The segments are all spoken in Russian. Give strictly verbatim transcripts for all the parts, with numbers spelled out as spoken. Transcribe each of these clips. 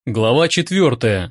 Глава четвертая.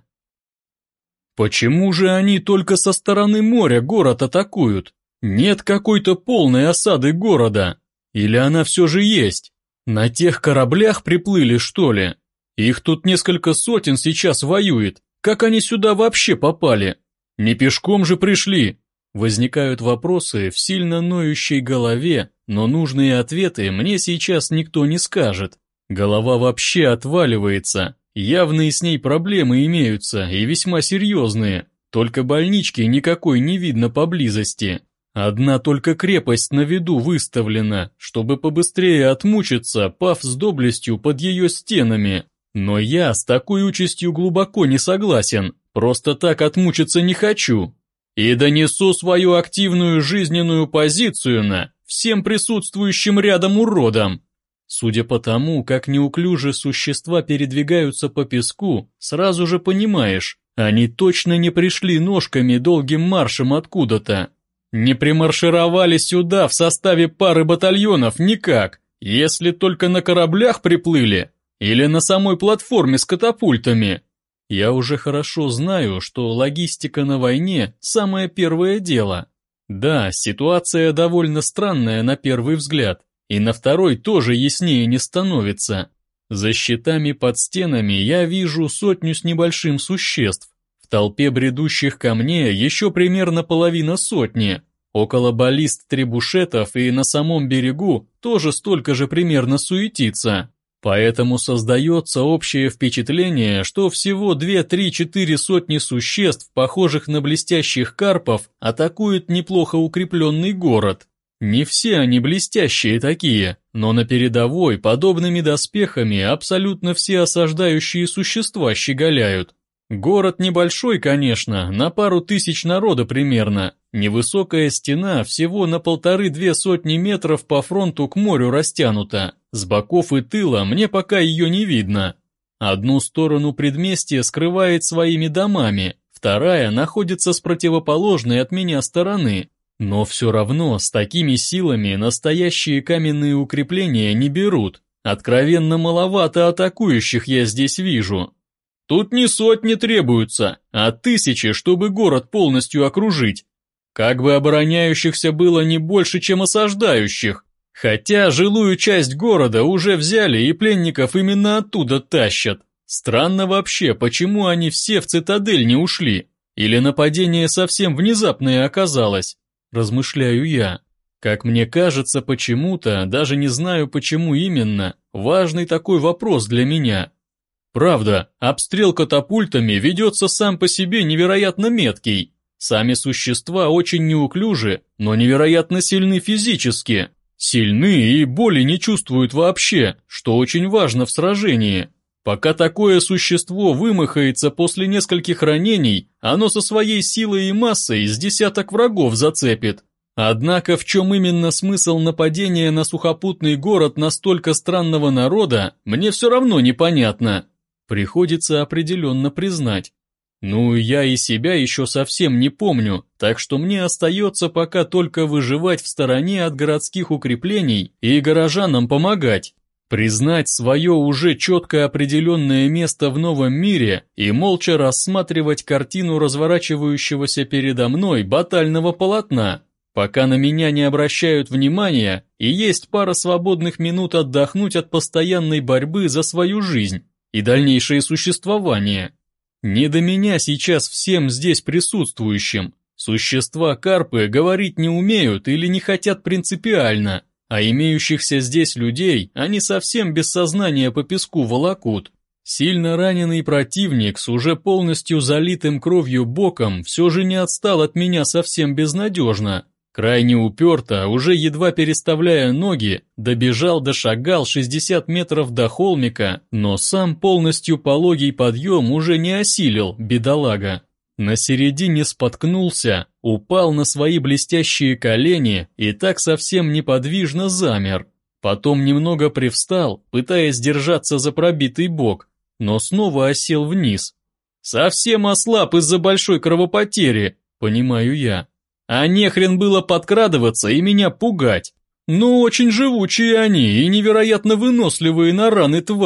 Почему же они только со стороны моря город атакуют? Нет какой-то полной осады города. Или она все же есть? На тех кораблях приплыли, что ли? Их тут несколько сотен сейчас воюет. Как они сюда вообще попали? Не пешком же пришли? Возникают вопросы в сильно ноющей голове, но нужные ответы мне сейчас никто не скажет. Голова вообще отваливается. Явные с ней проблемы имеются, и весьма серьезные. Только больнички никакой не видно поблизости. Одна только крепость на виду выставлена, чтобы побыстрее отмучиться, пав с доблестью под ее стенами. Но я с такой участью глубоко не согласен, просто так отмучиться не хочу. И донесу свою активную жизненную позицию на всем присутствующим рядом уродам. Судя по тому, как неуклюже существа передвигаются по песку, сразу же понимаешь, они точно не пришли ножками долгим маршем откуда-то. Не примаршировали сюда в составе пары батальонов никак, если только на кораблях приплыли или на самой платформе с катапультами. Я уже хорошо знаю, что логистика на войне – самое первое дело. Да, ситуация довольно странная на первый взгляд. И на второй тоже яснее не становится. За щитами под стенами я вижу сотню с небольшим существ. В толпе бредущих ко мне еще примерно половина сотни. Около баллист требушетов и на самом берегу тоже столько же примерно суетится. Поэтому создается общее впечатление, что всего две-три-четыре сотни существ, похожих на блестящих карпов, атакуют неплохо укрепленный город. Не все они блестящие такие, но на передовой подобными доспехами абсолютно все осаждающие существа щеголяют. Город небольшой, конечно, на пару тысяч народа примерно. Невысокая стена всего на полторы-две сотни метров по фронту к морю растянута. С боков и тыла мне пока ее не видно. Одну сторону предместья скрывает своими домами, вторая находится с противоположной от меня стороны. Но все равно с такими силами настоящие каменные укрепления не берут. Откровенно маловато атакующих я здесь вижу. Тут не сотни требуются, а тысячи, чтобы город полностью окружить. Как бы обороняющихся было не больше, чем осаждающих. Хотя жилую часть города уже взяли и пленников именно оттуда тащат. Странно вообще, почему они все в цитадель не ушли. Или нападение совсем внезапное оказалось. Размышляю я. Как мне кажется, почему-то, даже не знаю почему именно, важный такой вопрос для меня. Правда, обстрел катапультами ведется сам по себе невероятно меткий. Сами существа очень неуклюжи, но невероятно сильны физически. Сильны и боли не чувствуют вообще, что очень важно в сражении. Пока такое существо вымахается после нескольких ранений, оно со своей силой и массой с десяток врагов зацепит. Однако в чем именно смысл нападения на сухопутный город настолько странного народа, мне все равно непонятно. Приходится определенно признать. Ну, я и себя еще совсем не помню, так что мне остается пока только выживать в стороне от городских укреплений и горожанам помогать. Признать свое уже четко определенное место в новом мире и молча рассматривать картину разворачивающегося передо мной батального полотна, пока на меня не обращают внимания и есть пара свободных минут отдохнуть от постоянной борьбы за свою жизнь и дальнейшее существование. Не до меня сейчас всем здесь присутствующим. Существа-карпы говорить не умеют или не хотят принципиально. А имеющихся здесь людей они совсем без сознания по песку волокут. Сильно раненый противник с уже полностью залитым кровью боком все же не отстал от меня совсем безнадежно. Крайне уперто, уже едва переставляя ноги, добежал дошагал шестьдесят метров до холмика, но сам полностью пологий подъем уже не осилил, бедолага. На середине споткнулся, упал на свои блестящие колени и так совсем неподвижно замер. Потом немного привстал, пытаясь держаться за пробитый бок, но снова осел вниз. Совсем ослаб из-за большой кровопотери, понимаю я. А нехрен было подкрадываться и меня пугать. Но очень живучие они и невероятно выносливые на раны твари.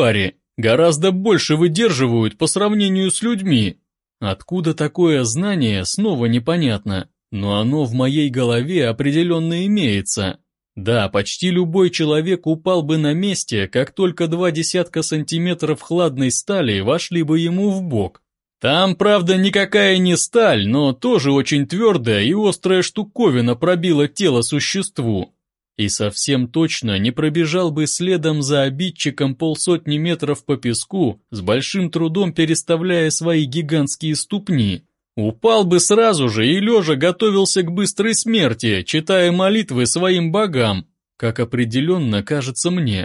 гораздо больше выдерживают по сравнению с людьми. Откуда такое знание, снова непонятно, но оно в моей голове определенно имеется. Да, почти любой человек упал бы на месте, как только два десятка сантиметров хладной стали вошли бы ему в бок. Там, правда, никакая не сталь, но тоже очень твердая и острая штуковина пробила тело существу. И совсем точно не пробежал бы следом за обидчиком полсотни метров по песку, с большим трудом переставляя свои гигантские ступни. Упал бы сразу же и лежа готовился к быстрой смерти, читая молитвы своим богам, как определенно кажется мне.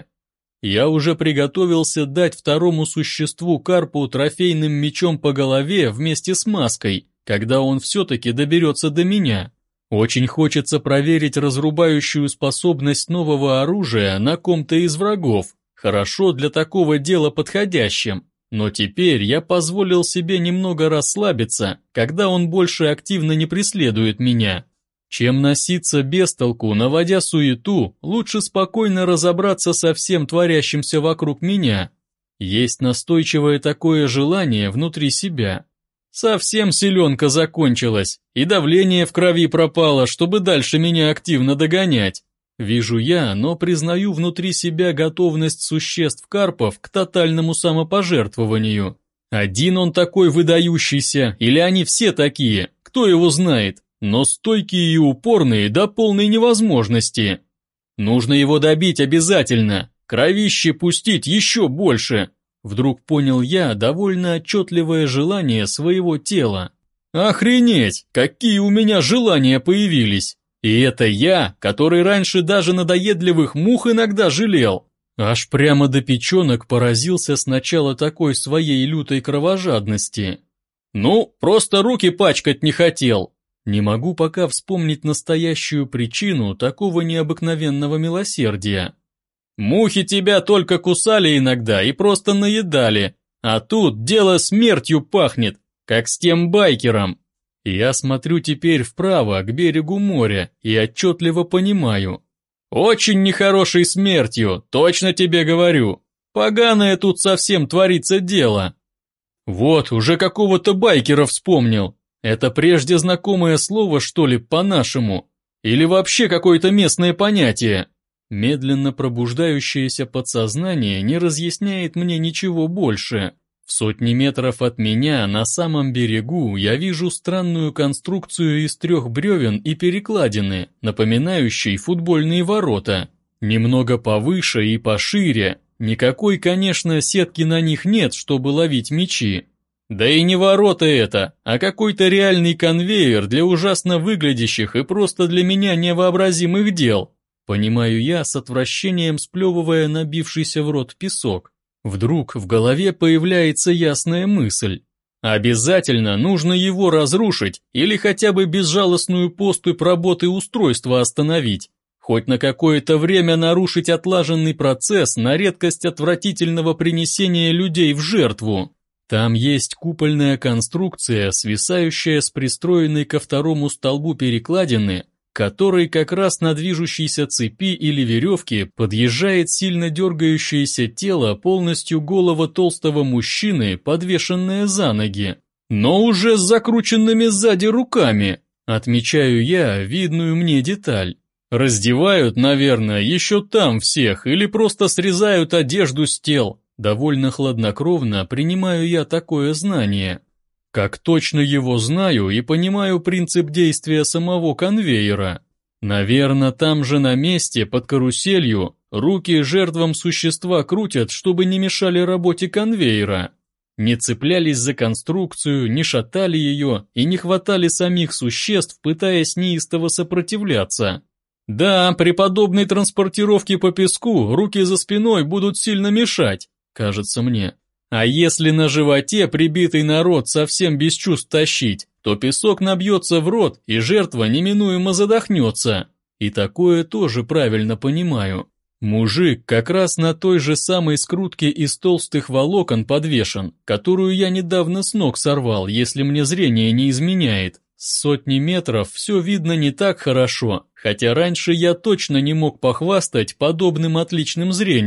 Я уже приготовился дать второму существу карпу трофейным мечом по голове вместе с маской, когда он все-таки доберется до меня. Очень хочется проверить разрубающую способность нового оружия на ком-то из врагов, хорошо для такого дела подходящим. Но теперь я позволил себе немного расслабиться, когда он больше активно не преследует меня. Чем носиться без толку, наводя суету, лучше спокойно разобраться со всем творящимся вокруг меня. Есть настойчивое такое желание внутри себя. Совсем силенка закончилась, и давление в крови пропало, чтобы дальше меня активно догонять. Вижу я, но признаю внутри себя готовность существ карпов к тотальному самопожертвованию. Один он такой выдающийся, или они все такие, кто его знает, но стойкие и упорные до полной невозможности. Нужно его добить обязательно, кровище пустить еще больше. Вдруг понял я довольно отчетливое желание своего тела. Охренеть, какие у меня желания появились! И это я, который раньше даже надоедливых мух иногда жалел. Аж прямо до печенок поразился сначала такой своей лютой кровожадности. Ну, просто руки пачкать не хотел. Не могу пока вспомнить настоящую причину такого необыкновенного милосердия. Мухи тебя только кусали иногда и просто наедали, а тут дело смертью пахнет, как с тем байкером. Я смотрю теперь вправо, к берегу моря, и отчетливо понимаю. Очень нехорошей смертью, точно тебе говорю. Поганое тут совсем творится дело. Вот, уже какого-то байкера вспомнил. Это прежде знакомое слово, что ли, по-нашему? Или вообще какое-то местное понятие? Медленно пробуждающееся подсознание не разъясняет мне ничего больше. В сотни метров от меня, на самом берегу, я вижу странную конструкцию из трех бревен и перекладины, напоминающей футбольные ворота. Немного повыше и пошире. Никакой, конечно, сетки на них нет, чтобы ловить мячи. Да и не ворота это, а какой-то реальный конвейер для ужасно выглядящих и просто для меня невообразимых дел. Понимаю я, с отвращением сплевывая набившийся в рот песок. Вдруг в голове появляется ясная мысль. Обязательно нужно его разрушить или хотя бы безжалостную поступь работы устройства остановить. Хоть на какое-то время нарушить отлаженный процесс на редкость отвратительного принесения людей в жертву. Там есть купольная конструкция, свисающая с пристроенной ко второму столбу перекладины, которой как раз на движущейся цепи или веревке подъезжает сильно дергающееся тело полностью голого толстого мужчины, подвешенное за ноги, но уже с закрученными сзади руками, отмечаю я видную мне деталь. Раздевают, наверное, еще там всех или просто срезают одежду с тел. Довольно хладнокровно принимаю я такое знание. Как точно его знаю и понимаю принцип действия самого конвейера. Наверное, там же на месте, под каруселью, руки жертвам существа крутят, чтобы не мешали работе конвейера. Не цеплялись за конструкцию, не шатали ее и не хватали самих существ, пытаясь неистово сопротивляться. Да, при подобной транспортировке по песку руки за спиной будут сильно мешать, кажется мне. А если на животе прибитый народ совсем без чувств тащить, то песок набьется в рот, и жертва неминуемо задохнется. И такое тоже правильно понимаю. Мужик как раз на той же самой скрутке из толстых волокон подвешен, которую я недавно с ног сорвал, если мне зрение не изменяет. С сотни метров все видно не так хорошо, хотя раньше я точно не мог похвастать подобным отличным зрением.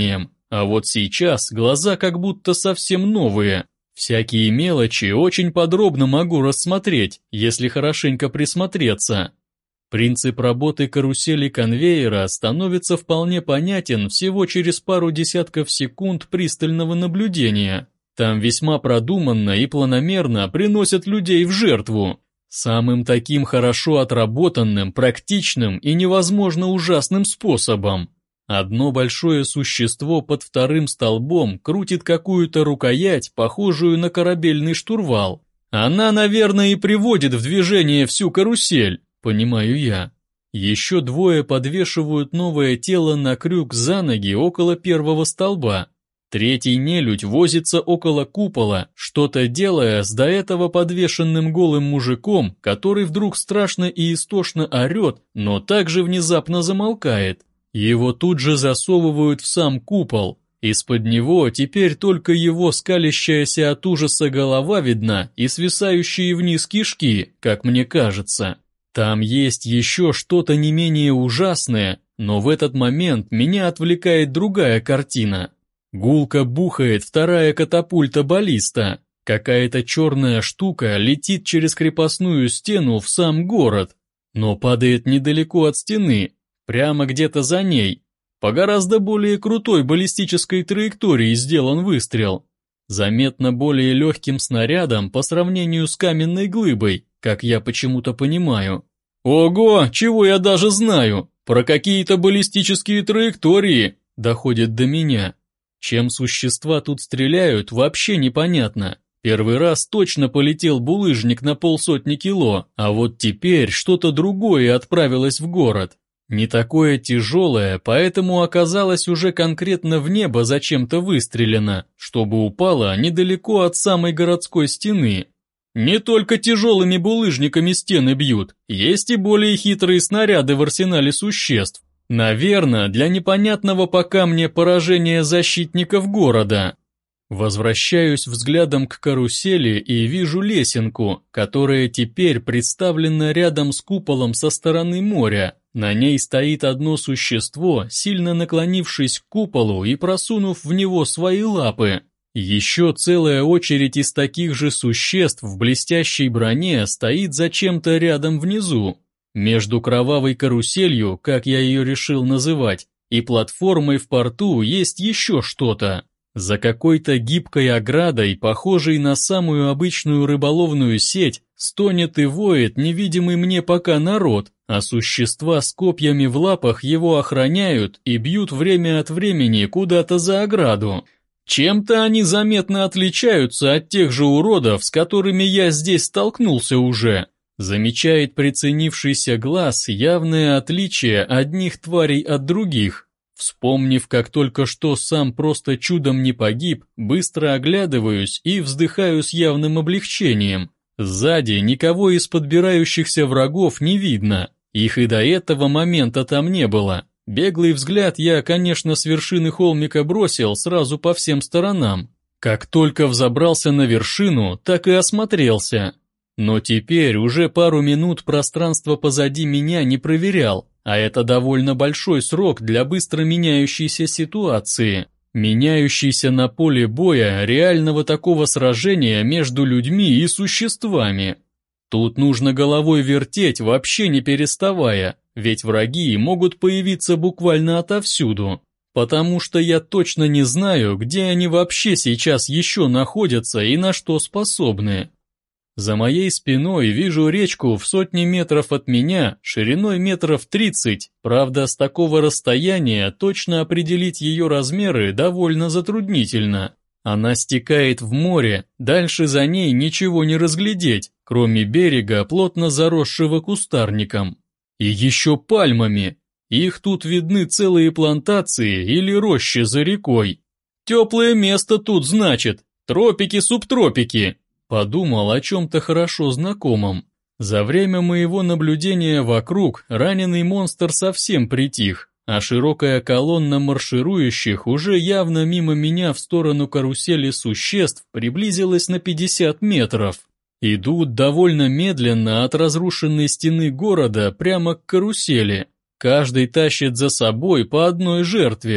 а вот сейчас глаза как будто совсем новые. Всякие мелочи очень подробно могу рассмотреть, если хорошенько присмотреться. Принцип работы карусели конвейера становится вполне понятен всего через пару десятков секунд пристального наблюдения. Там весьма продуманно и планомерно приносят людей в жертву. Самым таким хорошо отработанным, практичным и невозможно ужасным способом. Одно большое существо под вторым столбом крутит какую-то рукоять, похожую на корабельный штурвал. Она, наверное, и приводит в движение всю карусель, понимаю я. Еще двое подвешивают новое тело на крюк за ноги около первого столба. Третий нелюдь возится около купола, что-то делая с до этого подвешенным голым мужиком, который вдруг страшно и истошно орет, но также внезапно замолкает. Его тут же засовывают в сам купол. Из-под него теперь только его скалящаяся от ужаса голова видна и свисающие вниз кишки, как мне кажется. Там есть еще что-то не менее ужасное, но в этот момент меня отвлекает другая картина. Гулко бухает вторая катапульта баллиста. Какая-то черная штука летит через крепостную стену в сам город, но падает недалеко от стены, прямо где-то за ней. По гораздо более крутой баллистической траектории сделан выстрел. Заметно более легким снарядом по сравнению с каменной глыбой, как я почему-то понимаю. Ого, чего я даже знаю, про какие-то баллистические траектории, доходит до меня. Чем существа тут стреляют, вообще непонятно. Первый раз точно полетел булыжник на полсотни кило, а вот теперь что-то другое отправилось в город. Не такое тяжелое, поэтому оказалось уже конкретно в небо зачем-то выстрелено, чтобы упало недалеко от самой городской стены. Не только тяжелыми булыжниками стены бьют, есть и более хитрые снаряды в арсенале существ. Наверное, для непонятного пока мне поражения защитников города. Возвращаюсь взглядом к карусели и вижу лесенку, которая теперь представлена рядом с куполом со стороны моря. На ней стоит одно существо, сильно наклонившись к куполу и просунув в него свои лапы. Еще целая очередь из таких же существ в блестящей броне стоит зачем-то рядом внизу. Между кровавой каруселью, как я ее решил называть, и платформой в порту есть еще что-то. За какой-то гибкой оградой, похожей на самую обычную рыболовную сеть, стонет и воет невидимый мне пока народ, а существа с копьями в лапах его охраняют и бьют время от времени куда-то за ограду. Чем-то они заметно отличаются от тех же уродов, с которыми я здесь столкнулся уже. Замечает приценившийся глаз явное отличие одних тварей от других. Вспомнив, как только что сам просто чудом не погиб, быстро оглядываюсь и вздыхаю с явным облегчением. Сзади никого из подбирающихся врагов не видно, их и до этого момента там не было. Беглый взгляд я, конечно, с вершины холмика бросил сразу по всем сторонам. Как только взобрался на вершину, так и осмотрелся. Но теперь уже пару минут пространство позади меня не проверял, а это довольно большой срок для быстро меняющейся ситуации, меняющейся на поле боя реального такого сражения между людьми и существами. Тут нужно головой вертеть, вообще не переставая, ведь враги могут появиться буквально отовсюду, потому что я точно не знаю, где они вообще сейчас еще находятся и на что способны. За моей спиной вижу речку в сотни метров от меня, шириной метров тридцать, правда, с такого расстояния точно определить ее размеры довольно затруднительно. Она стекает в море, дальше за ней ничего не разглядеть, кроме берега, плотно заросшего кустарником. И еще пальмами. Их тут видны целые плантации или рощи за рекой. Теплое место тут, значит, тропики-субтропики. Подумал о чем-то хорошо знакомом. За время моего наблюдения вокруг раненый монстр совсем притих, а широкая колонна марширующих уже явно мимо меня в сторону карусели существ приблизилась на пятьдесят метров. Идут довольно медленно от разрушенной стены города прямо к карусели. Каждый тащит за собой по одной жертве.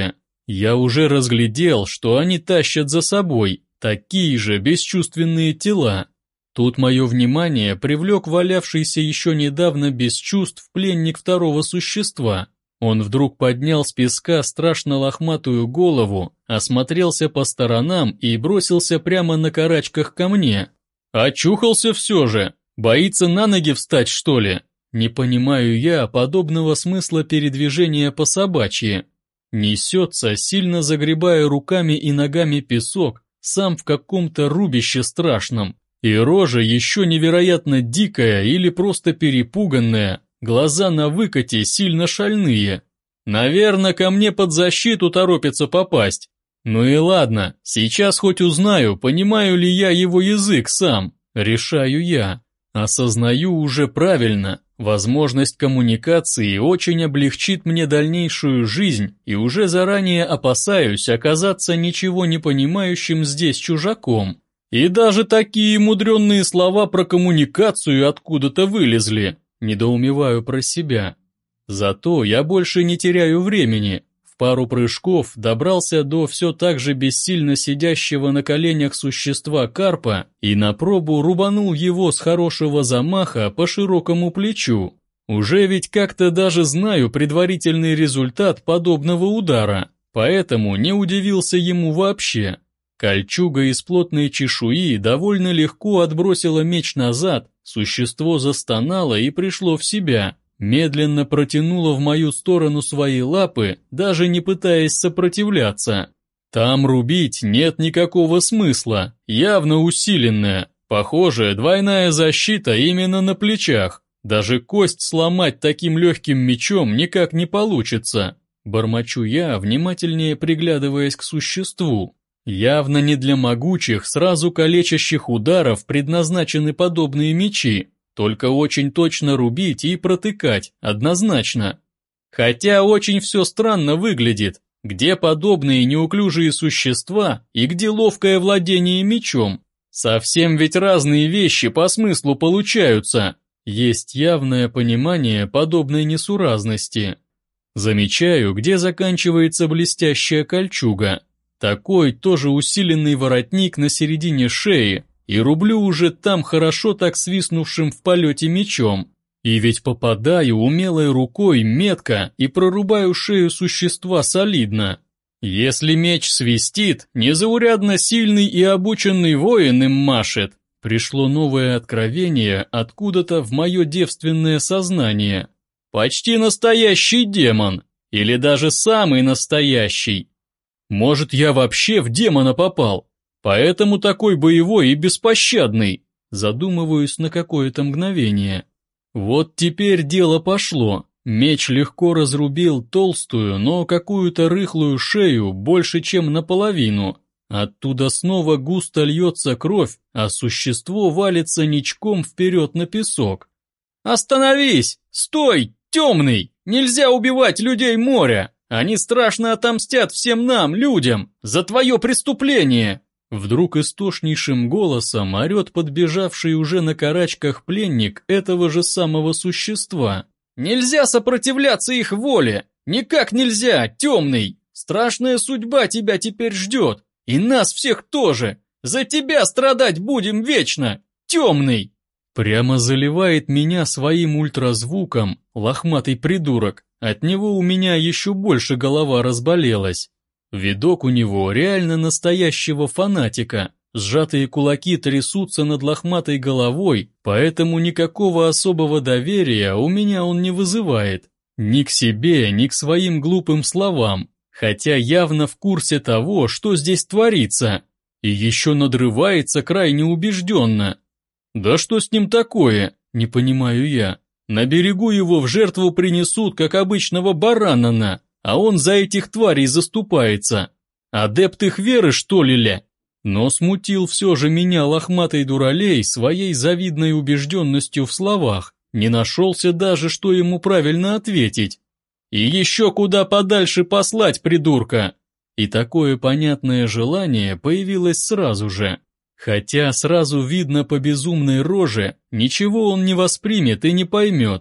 Я уже разглядел, что они тащат за собой такие же бесчувственные тела. Тут мое внимание привлек валявшийся еще недавно без чувств пленник второго существа. Он вдруг поднял с песка страшно лохматую голову, осмотрелся по сторонам и бросился прямо на карачках ко мне. Очухался все же, боится на ноги встать, что ли? Не понимаю я подобного смысла передвижения по собачьи. Несется, сильно загребая руками и ногами песок, сам в каком-то рубище страшном. И рожа еще невероятно дикая или просто перепуганная, глаза на выкате сильно шальные. Наверное, ко мне под защиту торопится попасть. Ну и ладно, сейчас хоть узнаю, понимаю ли я его язык сам, решаю я. Осознаю уже правильно, возможность коммуникации очень облегчит мне дальнейшую жизнь и уже заранее опасаюсь оказаться ничего не понимающим здесь чужаком. И даже такие мудренные слова про коммуникацию откуда-то вылезли, недоумеваю про себя. Зато я больше не теряю времени. В пару прыжков добрался до все так же бессильно сидящего на коленях существа карпа и на пробу рубанул его с хорошего замаха по широкому плечу. Уже ведь как-то даже знаю предварительный результат подобного удара, поэтому не удивился ему вообще. Кольчуга из плотной чешуи довольно легко отбросила меч назад, существо застонало и пришло в себя, медленно протянуло в мою сторону свои лапы, даже не пытаясь сопротивляться. Там рубить нет никакого смысла, явно усиленная, похоже, двойная защита именно на плечах, даже кость сломать таким легким мечом никак не получится, бормочу я, внимательнее приглядываясь к существу. Явно не для могучих, сразу калечащих ударов предназначены подобные мечи, только очень точно рубить и протыкать, однозначно. Хотя очень все странно выглядит, где подобные неуклюжие существа и где ловкое владение мечом. Совсем ведь разные вещи по смыслу получаются, есть явное понимание подобной несуразности. Замечаю, где заканчивается блестящая кольчуга. Такой тоже усиленный воротник на середине шеи, и рублю уже там хорошо так свистнувшим в полете мечом. И ведь попадаю умелой рукой метко и прорубаю шею существа солидно. Если меч свистит, незаурядно сильный и обученный воин им машет. Пришло новое откровение откуда-то в мое девственное сознание. Почти настоящий демон, или даже самый настоящий. Может, я вообще в демона попал, поэтому такой боевой и беспощадный, задумываюсь на какое-то мгновение. Вот теперь дело пошло, меч легко разрубил толстую, но какую-то рыхлую шею больше, чем наполовину. Оттуда снова густо льется кровь, а существо валится ничком вперед на песок. «Остановись! Стой! Темный! Нельзя убивать людей моря! Они страшно отомстят всем нам, людям, за твое преступление!» Вдруг истошнейшим голосом орет подбежавший уже на карачках пленник этого же самого существа. «Нельзя сопротивляться их воле! Никак нельзя, темный! Страшная судьба тебя теперь ждет! И нас всех тоже! За тебя страдать будем вечно! Темный!» Прямо заливает меня своим ультразвуком, лохматый придурок. От него у меня еще больше голова разболелась. Видок у него реально настоящего фанатика. Сжатые кулаки трясутся над лохматой головой, поэтому никакого особого доверия у меня он не вызывает. Ни к себе, ни к своим глупым словам, хотя явно в курсе того, что здесь творится. И еще надрывается крайне убежденно. Да что с ним такое, не понимаю я. На берегу его в жертву принесут, как обычного баранана, а он за этих тварей заступается. Адепт их веры, что ли, ля? Но смутил все же меня лохматый дуралей своей завидной убежденностью в словах. Не нашелся даже, что ему правильно ответить. И еще куда подальше послать, придурка. И такое понятное желание появилось сразу же. Хотя сразу видно по безумной роже, ничего он не воспримет и не поймет.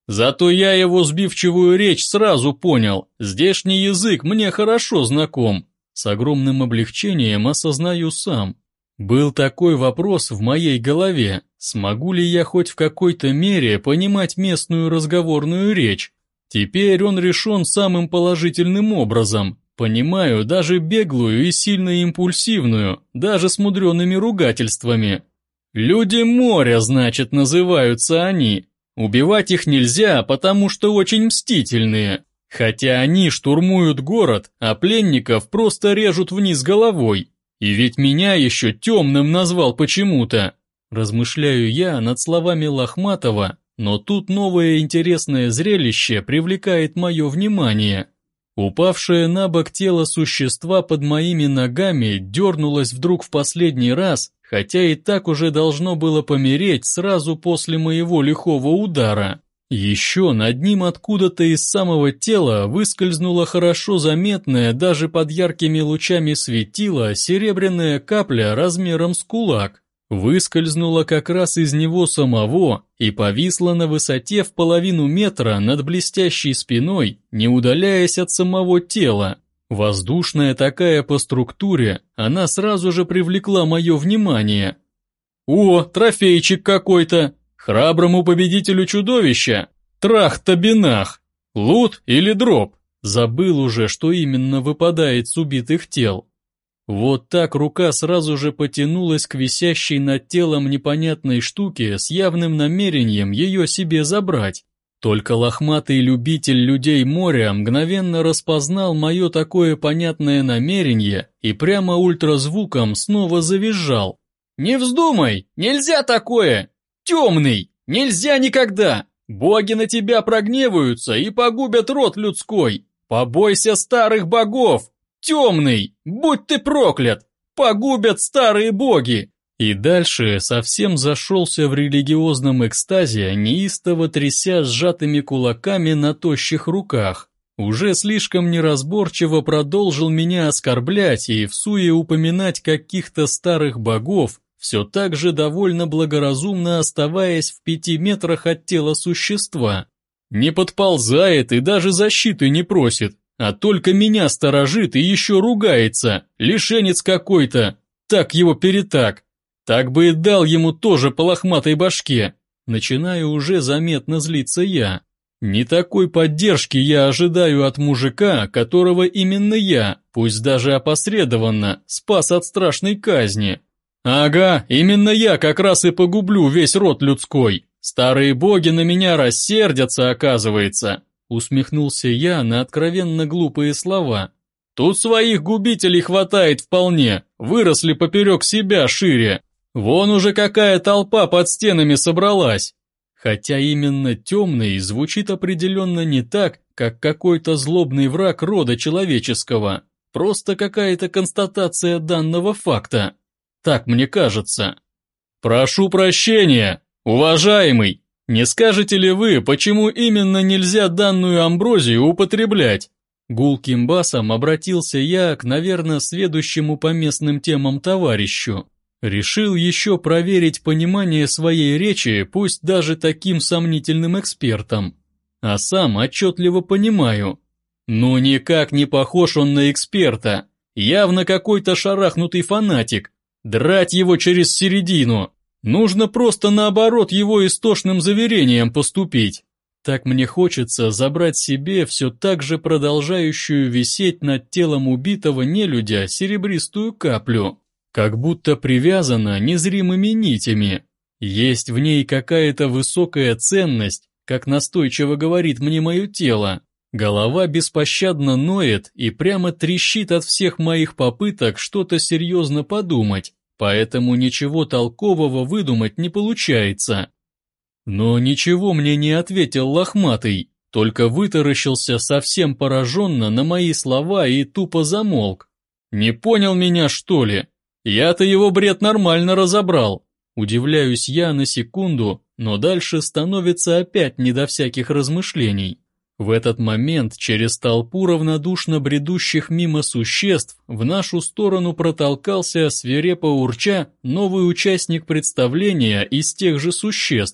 Зато я его сбивчивую речь сразу понял, здешний язык мне хорошо знаком. С огромным облегчением осознаю сам. Был такой вопрос в моей голове, смогу ли я хоть в какой-то мере понимать местную разговорную речь. Теперь он решен самым положительным образом. Понимаю даже беглую и сильно импульсивную, даже с мудреными ругательствами. Люди моря, значит, называются они. Убивать их нельзя, потому что очень мстительные. Хотя они штурмуют город, а пленников просто режут вниз головой. И ведь меня еще темным назвал почему-то. Размышляю я над словами Лохматова, но тут новое интересное зрелище привлекает мое внимание. Упавшее на бок тело существа под моими ногами дернулось вдруг в последний раз, хотя и так уже должно было помереть сразу после моего лихого удара. Еще над ним откуда-то из самого тела выскользнула хорошо заметная даже под яркими лучами светила серебряная капля размером с кулак. Выскользнула как раз из него самого и повисла на высоте в половину метра над блестящей спиной, не удаляясь от самого тела. Воздушная такая по структуре, она сразу же привлекла мое внимание. «О, трофейчик какой-то! Храброму победителю чудовища! Трах-табинах! Лут или дроп?» Забыл уже, что именно выпадает с убитых тел. Вот так рука сразу же потянулась к висящей над телом непонятной штуке с явным намерением ее себе забрать. Только лохматый любитель людей моря мгновенно распознал мое такое понятное намерение и прямо ультразвуком снова завизжал. «Не вздумай! Нельзя такое! Темный! Нельзя никогда! Боги на тебя прогневаются и погубят род людской! Побойся старых богов! Темный! Будь ты проклят! Погубят старые боги!» И дальше совсем зашелся в религиозном экстазе, неистово тряся сжатыми кулаками на тощих руках. Уже слишком неразборчиво продолжил меня оскорблять и всуе упоминать каких-то старых богов, все так же довольно благоразумно оставаясь в пяти метрах от тела существа. Не подползает и даже защиты не просит, а только меня сторожит и еще ругается, лишенец какой-то, так его перетак. Так бы и дал ему тоже по лохматой башке. Начинаю уже заметно злиться я. Не такой поддержки я ожидаю от мужика, которого именно я, пусть даже опосредованно, спас от страшной казни. Ага, именно я как раз и погублю весь род людской. Старые боги на меня рассердятся, оказывается. Усмехнулся я на откровенно глупые слова. Тут своих губителей хватает вполне, выросли поперек себя шире. Вон уже какая толпа под стенами собралась. Хотя именно темный звучит определенно не так, как какой-то злобный враг рода человеческого. Просто какая-то констатация данного факта. Так мне кажется. Прошу прощения, уважаемый. Не скажете ли вы, почему именно нельзя данную амброзию употреблять? Гулким басом обратился я к, наверное, сведущему по местным темам товарищу. Решил еще проверить понимание своей речи, пусть даже таким сомнительным экспертом. А сам отчетливо понимаю. Ну никак не похож он на эксперта. Явно какой-то шарахнутый фанатик. Драть его через середину. Нужно просто наоборот его истошным заверением поступить. Так мне хочется забрать себе все так же продолжающую висеть над телом убитого нелюдя серебристую каплю. Как будто привязана незримыми нитями. Есть в ней какая-то высокая ценность, как настойчиво говорит мне мое тело. Голова беспощадно ноет и прямо трещит от всех моих попыток что-то серьезно подумать, поэтому ничего толкового выдумать не получается. Но ничего мне не ответил лохматый, только вытаращился совсем пораженно на мои слова и тупо замолк. Не понял меня, что ли? Я-то его бред нормально разобрал. Удивляюсь я на секунду, но дальше становится опять не до всяких размышлений. В этот момент через толпу равнодушно бредущих мимо существ в нашу сторону протолкался, свирепо урча, новый участник представления из тех же существ,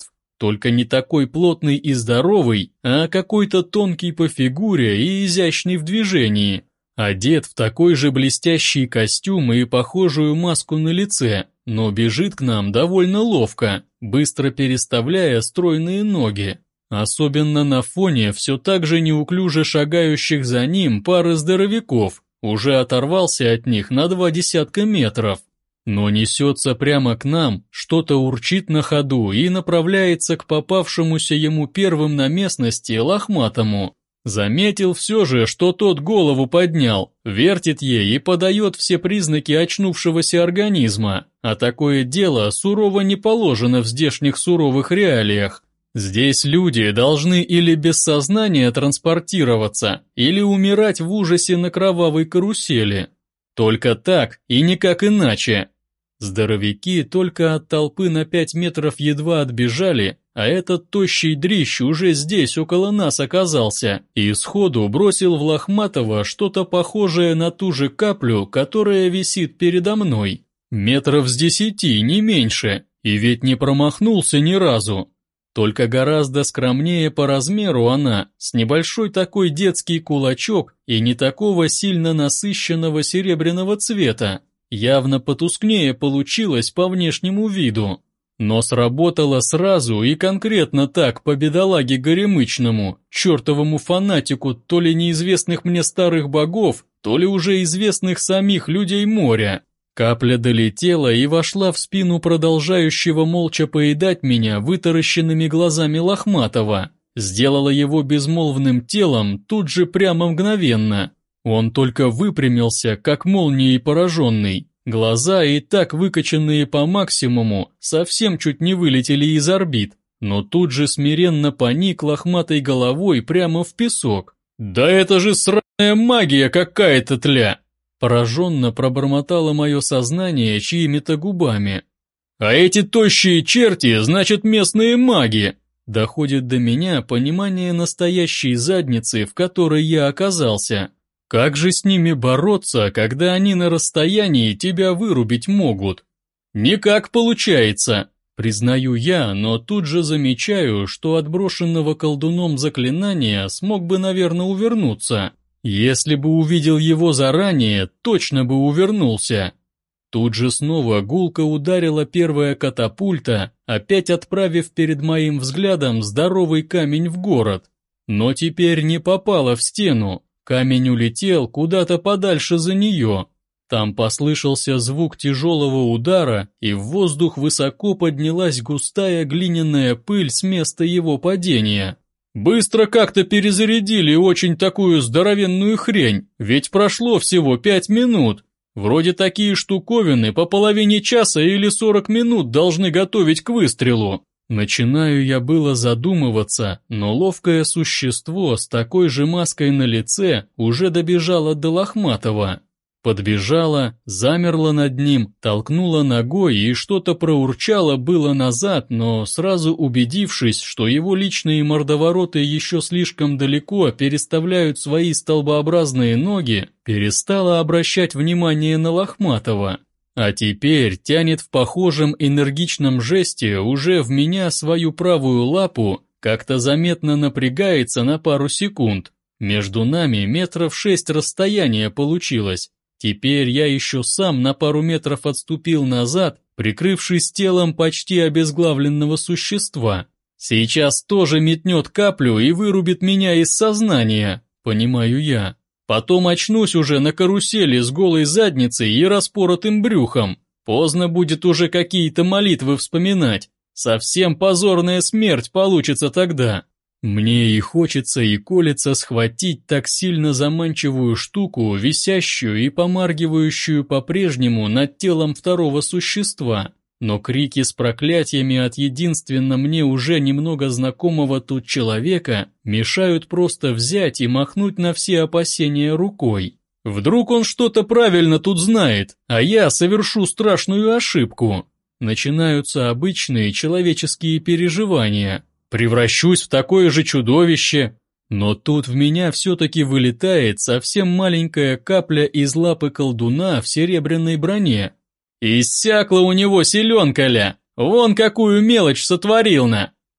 только не такой плотный и здоровый, а какой-то тонкий по фигуре и изящный в движении. Одет в такой же блестящий костюм и похожую маску на лице, но бежит к нам довольно ловко, быстро переставляя стройные ноги. Особенно на фоне все так же неуклюже шагающих за ним пары здоровяков, уже оторвался от них на два десятка метров. Но несется прямо к нам, что-то урчит на ходу и направляется к попавшемуся ему первым на местности лохматому. Заметил все же, что тот голову поднял, вертит ей и подает все признаки очнувшегося организма, а такое дело сурово не положено в здешних суровых реалиях. Здесь люди должны или без сознания транспортироваться, или умирать в ужасе на кровавой карусели. Только так и никак иначе. Здоровяки только от толпы на пять метров едва отбежали, а этот тощий дрищ уже здесь около нас оказался и сходу бросил в Лохматова что-то похожее на ту же каплю, которая висит передо мной. Метров с десяти, не меньше, и ведь не промахнулся ни разу. Только гораздо скромнее по размеру она, с небольшой такой детский кулачок и не такого сильно насыщенного серебряного цвета. Явно потускнее получилось по внешнему виду. Но сработало сразу и конкретно так по бедолаге горемычному, чертовому фанатику то ли неизвестных мне старых богов, то ли уже известных самих людей моря. Капля долетела и вошла в спину продолжающего молча поедать меня вытаращенными глазами Лохматова. Сделала его безмолвным телом тут же прямо мгновенно. Он только выпрямился, как молнией пораженный. Глаза, и так выкоченные по максимуму, совсем чуть не вылетели из орбит, но тут же смиренно поник лохматой головой прямо в песок. «Да это же сраная магия какая-то, тля!» Пораженно пробормотало мое сознание чьими-то губами. «А эти тощие черти, значит, местные маги!» Доходит до меня понимание настоящей задницы, в которой я оказался. Как же с ними бороться, когда они на расстоянии тебя вырубить могут? Никак получается, признаю я, но тут же замечаю, что от брошенного колдуном заклинания смог бы, наверное, увернуться. Если бы увидел его заранее, точно бы увернулся. Тут же снова гулко ударила первая катапульта, опять отправив перед моим взглядом здоровый камень в город. Но теперь не попала в стену. Камень улетел куда-то подальше за нее. Там послышался звук тяжелого удара, и в воздух высоко поднялась густая глиняная пыль с места его падения. Быстро как-то перезарядили очень такую здоровенную хрень, ведь прошло всего пять минут. Вроде такие штуковины по половине часа или сорок минут должны готовить к выстрелу. Начинаю я было задумываться, но ловкое существо с такой же маской на лице уже добежало до Лохматова. Подбежала, замерла над ним, толкнула ногой и что-то проурчало было назад, но сразу убедившись, что его личные мордовороты еще слишком далеко переставляют свои столбообразные ноги, перестала обращать внимание на Лохматова. А теперь тянет в похожем энергичном жесте уже в меня свою правую лапу, как-то заметно напрягается на пару секунд. Между нами метров шесть расстояния получилось. Теперь я еще сам на пару метров отступил назад, прикрывшись телом почти обезглавленного существа. Сейчас тоже метнет каплю и вырубит меня из сознания, понимаю я. Потом очнусь уже на карусели с голой задницей и распоротым брюхом. Поздно будет уже какие-то молитвы вспоминать. Совсем позорная смерть получится тогда. Мне и хочется и колется схватить так сильно заманчивую штуку, висящую и помаргивающую по-прежнему над телом второго существа. Но крики с проклятиями от единственно мне уже немного знакомого тут человека мешают просто взять и махнуть на все опасения рукой. Вдруг он что-то правильно тут знает, а я совершу страшную ошибку. Начинаются обычные человеческие переживания. Превращусь в такое же чудовище. Но тут в меня все-таки вылетает совсем маленькая капля из лапы колдуна в серебряной броне. Иссякла у него селенка-ля, вон какую мелочь сотворил-на.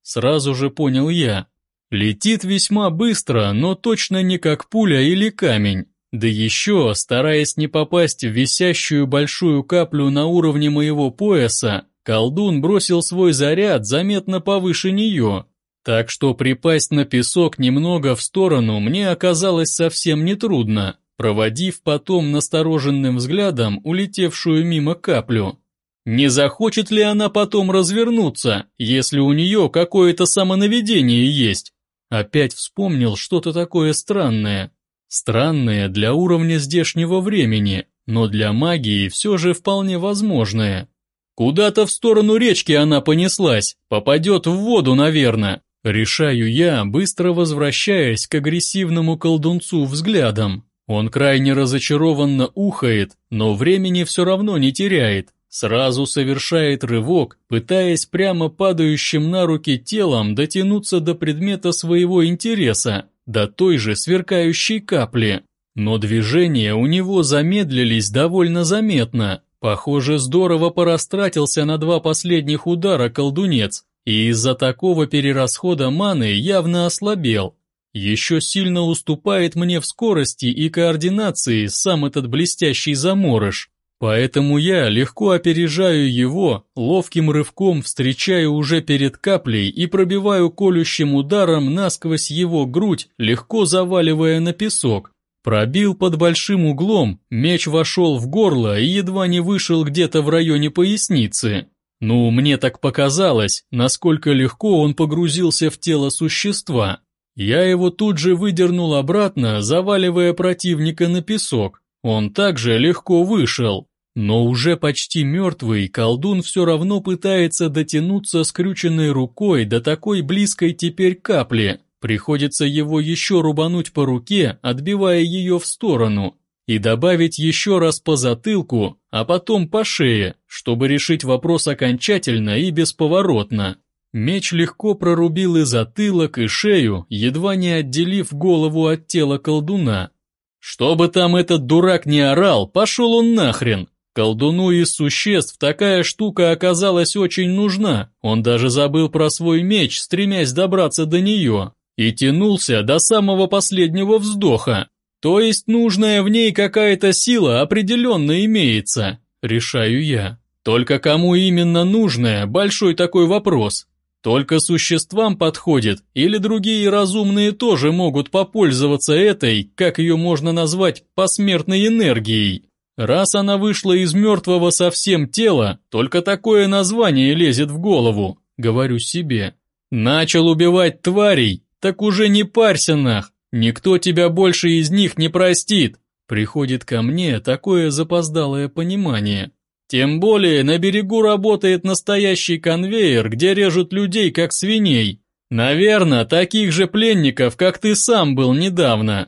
сразу же понял я. Летит весьма быстро, но точно не как пуля или камень. Да еще, стараясь не попасть в висящую большую каплю на уровне моего пояса, колдун бросил свой заряд заметно повыше нее. Так что припасть на песок немного в сторону мне оказалось совсем нетрудно, проводив потом настороженным взглядом улетевшую мимо каплю. Не захочет ли она потом развернуться, если у нее какое-то самонаведение есть? Опять вспомнил что-то такое странное. Странное для уровня здешнего времени, но для магии все же вполне возможное. Куда-то в сторону речки она понеслась, попадет в воду, наверное. Решаю я, быстро возвращаясь к агрессивному колдунцу взглядом. Он крайне разочарованно ухает, но времени все равно не теряет. Сразу совершает рывок, пытаясь прямо падающим на руки телом дотянуться до предмета своего интереса, до той же сверкающей капли. Но движения у него замедлились довольно заметно. Похоже, здорово порастратился на два последних удара колдунец, и из-за такого перерасхода маны явно ослабел. Еще сильно уступает мне в скорости и координации сам этот блестящий заморыш. Поэтому я легко опережаю его, ловким рывком встречаю уже перед каплей и пробиваю колющим ударом насквозь его грудь, легко заваливая на песок. Пробил под большим углом, меч вошел в горло и едва не вышел где-то в районе поясницы. Ну, мне так показалось, насколько легко он погрузился в тело существа. Я его тут же выдернул обратно, заваливая противника на песок. Он также легко вышел, но уже почти мертвый колдун все равно пытается дотянуться скрюченной рукой до такой близкой теперь капли. Приходится его еще рубануть по руке, отбивая ее в сторону, и добавить еще раз по затылку, а потом по шее, чтобы решить вопрос окончательно и бесповоротно. Меч легко прорубил и затылок, и шею, едва не отделив голову от тела колдуна. Что бы там этот дурак не орал, пошел он нахрен. Колдуну из существ такая штука оказалась очень нужна, он даже забыл про свой меч, стремясь добраться до нее, и тянулся до самого последнего вздоха. То есть нужная в ней какая-то сила определенно имеется, решаю я. Только кому именно нужная, большой такой вопрос. Только существам подходит, или другие разумные тоже могут попользоваться этой, как ее можно назвать, посмертной энергией. Раз она вышла из мертвого совсем тела, только такое название лезет в голову, говорю себе. Начал убивать тварей, так уже не парься нах, никто тебя больше из них не простит. Приходит ко мне такое запоздалое понимание. Тем более на берегу работает настоящий конвейер, где режут людей как свиней. Наверное, таких же пленников, как ты сам был недавно.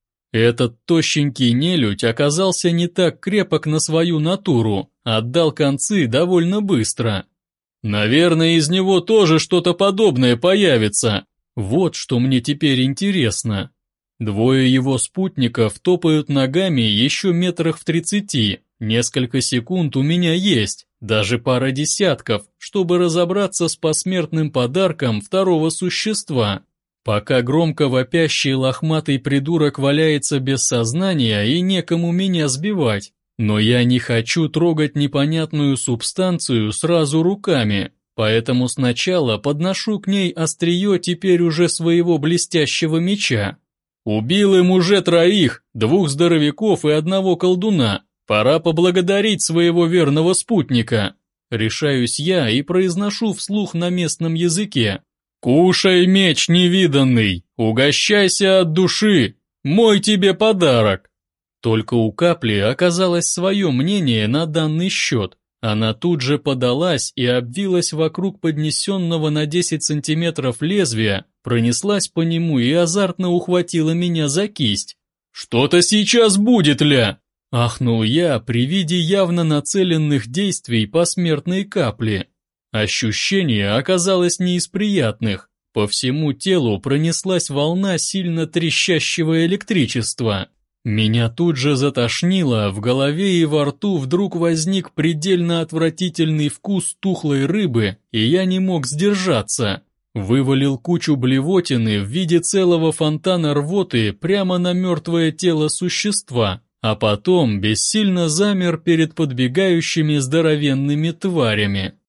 Этот тощенький нелюдь оказался не так крепок на свою натуру, отдал концы довольно быстро. Наверное, из него тоже что-то подобное появится. Вот что мне теперь интересно. Двое его спутников топают ногами еще метрах в тридцати. Несколько секунд у меня есть, даже пара десятков, чтобы разобраться с посмертным подарком второго существа. Пока громко вопящий лохматый придурок валяется без сознания и некому меня сбивать. Но я не хочу трогать непонятную субстанцию сразу руками, поэтому сначала подношу к ней острие теперь уже своего блестящего меча. Убил им уже троих, двух здоровяков и одного колдуна. Пора поблагодарить своего верного спутника. Решаюсь я и произношу вслух на местном языке. «Кушай, меч невиданный, угощайся от души, мой тебе подарок». Только у капли оказалось свое мнение на данный счет. Она тут же подалась и обвилась вокруг поднесенного на десять сантиметров лезвия, пронеслась по нему и азартно ухватила меня за кисть. «Что-то сейчас будет, ля!» Ахнул я при виде явно нацеленных действий посмертной капли. Ощущение оказалось не из приятных. По всему телу пронеслась волна сильно трещащего электричества. Меня тут же затошнило, в голове и во рту вдруг возник предельно отвратительный вкус тухлой рыбы, и я не мог сдержаться. Вывалил кучу блевотины в виде целого фонтана рвоты прямо на мертвое тело существа, а потом бессильно замер перед подбегающими здоровенными тварями.